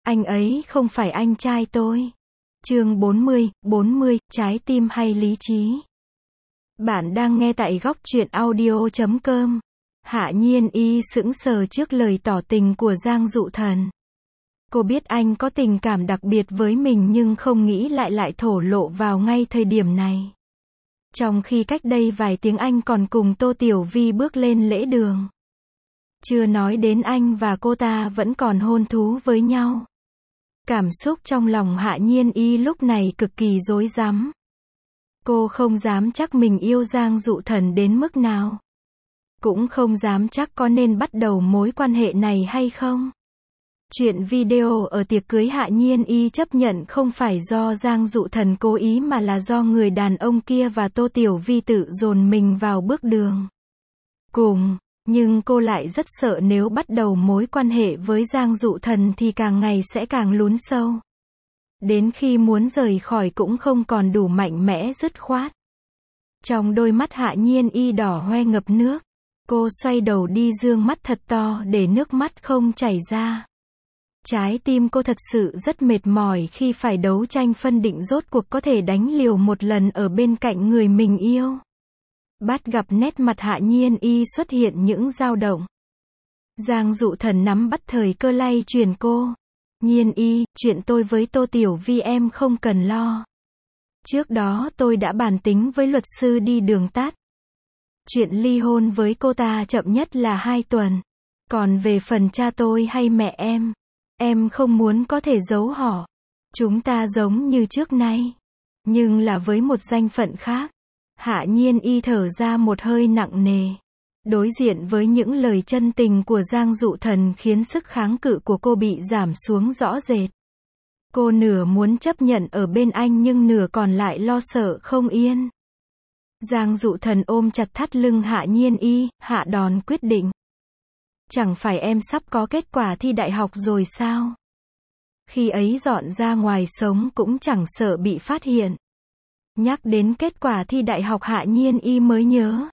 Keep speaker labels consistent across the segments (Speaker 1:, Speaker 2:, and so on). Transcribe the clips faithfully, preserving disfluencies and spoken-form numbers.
Speaker 1: Anh ấy không phải anh trai tôi. Chương bốn mươi, bốn mươi, trái tim hay lý trí? Bạn đang nghe tại góc truyện audio chấm com. Hạ Nhiên Y sững sờ trước lời tỏ tình của Giang Dụ Thần. Cô biết anh có tình cảm đặc biệt với mình nhưng không nghĩ lại lại thổ lộ vào ngay thời điểm này. Trong khi cách đây vài tiếng anh còn cùng Tô Tiểu Vi bước lên lễ đường. Chưa nói đến anh và cô ta vẫn còn hôn thú với nhau. Cảm xúc trong lòng Hạ Nhiên Y lúc này cực kỳ rối rắm. Cô không dám chắc mình yêu Giang Dụ Thần đến mức nào. Cũng không dám chắc có nên bắt đầu mối quan hệ này hay không. Chuyện video ở tiệc cưới Hạ Nhiên Y chấp nhận không phải do Giang Dụ Thần cố ý mà là do người đàn ông kia và Tô Tiểu Vi tự dồn mình vào bước đường cùng. Nhưng cô lại rất sợ nếu bắt đầu mối quan hệ với Giang Dụ Thần thì càng ngày sẽ càng lún sâu. Đến khi muốn rời khỏi cũng không còn đủ mạnh mẽ dứt khoát. Trong đôi mắt Hạ Nhiên Y đỏ hoe ngập nước. Cô xoay đầu đi dương mắt thật to để nước mắt không chảy ra. Trái tim cô thật sự rất mệt mỏi khi phải đấu tranh phân định rốt cuộc có thể đánh liều một lần ở bên cạnh người mình yêu. Bắt gặp nét mặt Hạ Nhiên Y xuất hiện những dao động. Giang Dụ Thần nắm bắt thời cơ lay chuyển cô. Nhiên Y, chuyện tôi với Tô Tiểu Vi em không cần lo. Trước đó tôi đã bàn tính với luật sư đi đường tắt. Chuyện ly hôn với cô ta chậm nhất là hai tuần. Còn về phần cha tôi hay mẹ em, em không muốn có thể giấu họ. Chúng ta giống như trước nay, nhưng là với một danh phận khác. Hạ Nhiên Y thở ra một hơi nặng nề. Đối diện với những lời chân tình của Giang Dụ Thần khiến sức kháng cự của cô bị giảm xuống rõ rệt. Cô nửa muốn chấp nhận ở bên anh nhưng nửa còn lại lo sợ không yên. Giang Dụ Thần ôm chặt thắt lưng Hạ Nhiên Y, hạ đòn quyết định. Chẳng phải em sắp có kết quả thi đại học rồi sao? Khi ấy dọn ra ngoài sống cũng chẳng sợ bị phát hiện. Nhắc đến kết quả thi đại học Hạ Nhiên Y mới nhớ.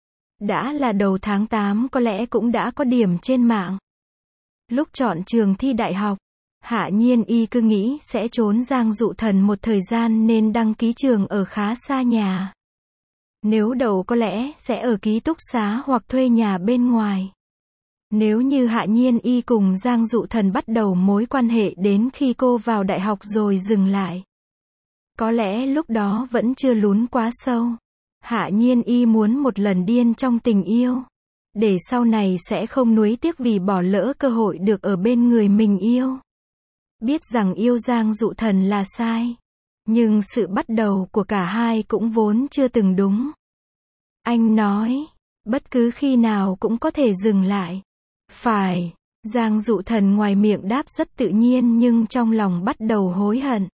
Speaker 1: Đã là đầu tháng tám có lẽ cũng đã có điểm trên mạng. Lúc chọn trường thi đại học, Hạ Nhiên Y cứ nghĩ sẽ trốn Giang Dụ Thần một thời gian nên đăng ký trường ở khá xa nhà. Nếu đậu có lẽ sẽ ở ký túc xá hoặc thuê nhà bên ngoài. Nếu như Hạ Nhiên Y cùng Giang Dụ Thần bắt đầu mối quan hệ đến khi cô vào đại học rồi dừng lại. Có lẽ lúc đó vẫn chưa lún quá sâu. Hạ Nhiên Y muốn một lần điên trong tình yêu. Để sau này sẽ không nuối tiếc vì bỏ lỡ cơ hội được ở bên người mình yêu. Biết rằng yêu Giang Dụ Thần là sai. Nhưng sự bắt đầu của cả hai cũng vốn chưa từng đúng. Anh nói, bất cứ khi nào cũng có thể dừng lại. Phải, Giang Dụ Thần ngoài miệng đáp rất tự nhiên nhưng trong lòng bắt đầu hối hận.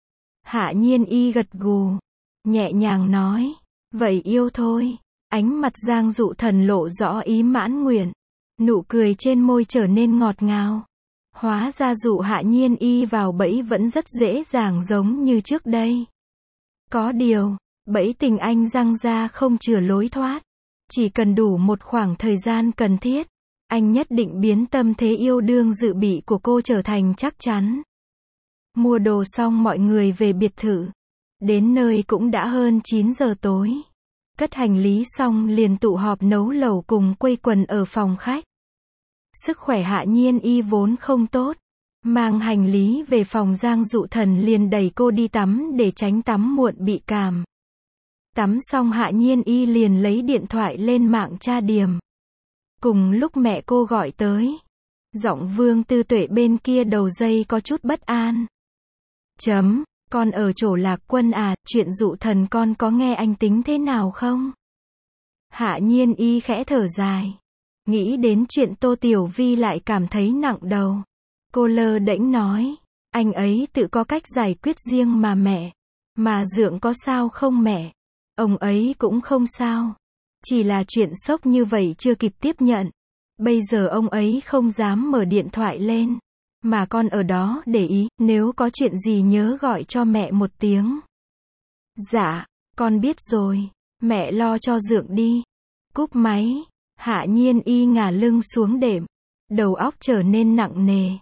Speaker 1: Hạ Nhiên Y gật gù, nhẹ nhàng nói, vậy yêu thôi. Ánh mặt Giang Dụ Thần lộ rõ ý mãn nguyện. Nụ cười trên môi trở nên ngọt ngào. Hóa ra dụ Hạ Nhiên Y vào bẫy vẫn rất dễ dàng giống như trước đây. Có điều, bẫy tình anh giăng ra không chừa lối thoát. Chỉ cần đủ một khoảng thời gian cần thiết, anh nhất định biến tâm thế yêu đương dự bị của cô trở thành chắc chắn. Mua đồ xong mọi người về biệt thự. Đến nơi cũng đã hơn chín giờ tối. Cất hành lý xong liền tụ họp nấu lẩu cùng quây quần ở phòng khách. Sức khỏe Hạ Nhiên Y vốn không tốt. Mang hành lý về phòng Giang Dụ Thần liền đẩy cô đi tắm để tránh tắm muộn bị cảm. Tắm xong Hạ Nhiên Y liền lấy điện thoại lên mạng tra điểm. Cùng lúc mẹ cô gọi tới. Giọng Vương Tư Tuệ bên kia đầu dây có chút bất an. Chấm, con ở chỗ Lạc Quân à, chuyện Dụ Thần con có nghe anh tính thế nào không? Hạ Nhiên Y khẽ thở dài. Nghĩ đến chuyện Tô Tiểu Vi lại cảm thấy nặng đầu. Cô lơ đễnh nói, anh ấy tự có cách giải quyết riêng mà mẹ. Mà Dượng có sao không mẹ? Ông ấy cũng không sao. Chỉ là chuyện sốc như vậy chưa kịp tiếp nhận. Bây giờ ông ấy không dám mở điện thoại lên. Mà con ở đó để ý, nếu có chuyện gì nhớ gọi cho mẹ một tiếng. Dạ, con biết rồi. Mẹ lo cho Dượng đi. Cúp máy. Hạ Nhiên Y ngả lưng xuống đệm. Đầu óc trở nên nặng nề.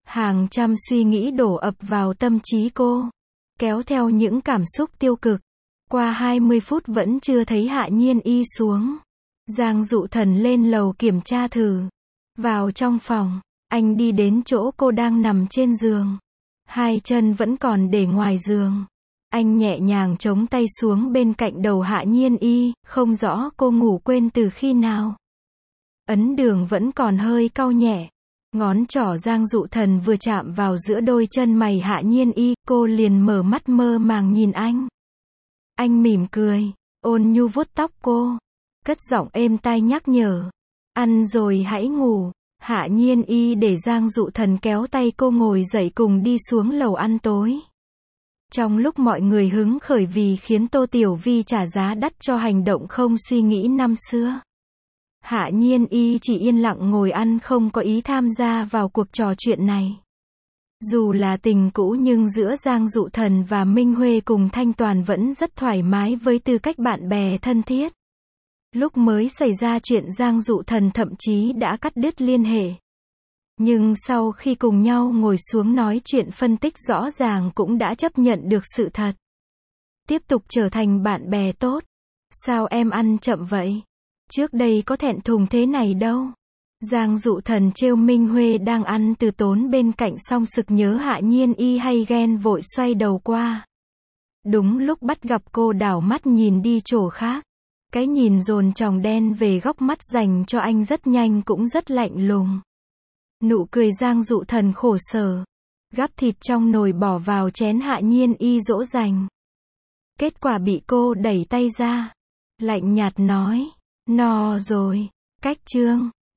Speaker 1: Hàng trăm suy nghĩ đổ ập vào tâm trí cô, kéo theo những cảm xúc tiêu cực. Qua hai mươi phút vẫn chưa thấy Hạ Nhiên Y xuống. Giang Dụ Thần lên lầu kiểm tra thử. Vào trong phòng, anh đi đến chỗ cô đang nằm trên giường. Hai chân vẫn còn để ngoài giường. Anh nhẹ nhàng chống tay xuống bên cạnh đầu Hạ Nhiên Y, không rõ cô ngủ quên từ khi nào. Ấn Đường vẫn còn hơi cau nhẹ. Ngón trỏ Giang Dụ Thần vừa chạm vào giữa đôi chân mày Hạ Nhiên Y, cô liền mở mắt mơ màng nhìn anh. Anh mỉm cười, ôn nhu vuốt tóc cô, cất giọng êm tai nhắc nhở. Ăn rồi hãy ngủ. Hạ Nhiên Y để Giang Dụ Thần kéo tay cô ngồi dậy cùng đi xuống lầu ăn tối. Trong lúc mọi người hứng khởi vì khiến Tô Tiểu Vi trả giá đắt cho hành động không suy nghĩ năm xưa, Hạ Nhiên Y chỉ yên lặng ngồi ăn, không có ý tham gia vào cuộc trò chuyện này. Dù là tình cũ nhưng giữa Giang Dụ Thần và Minh Huê cùng Thanh Toàn vẫn rất thoải mái với tư cách bạn bè thân thiết. Lúc mới xảy ra chuyện Giang Dụ Thần thậm chí đã cắt đứt liên hệ. Nhưng sau khi cùng nhau ngồi xuống nói chuyện phân tích rõ ràng cũng đã chấp nhận được sự thật. Tiếp tục trở thành bạn bè tốt. Sao em ăn chậm vậy? Trước đây có thẹn thùng thế này đâu. Giang Dụ Thần trêu Minh Huê đang ăn từ tốn bên cạnh xong sực nhớ Hạ Nhiên Y hay ghen vội xoay đầu qua. Đúng lúc bắt gặp cô đảo mắt nhìn đi chỗ khác. Cái nhìn dồn tròng đen về góc mắt dành cho anh rất nhanh cũng rất lạnh lùng. Nụ cười Giang Dụ Thần khổ sở. Gắp thịt trong nồi bỏ vào chén Hạ Nhiên Y dỗ dành. Kết quả bị cô đẩy tay ra. Lạnh nhạt nói. No rồi. Cách chương.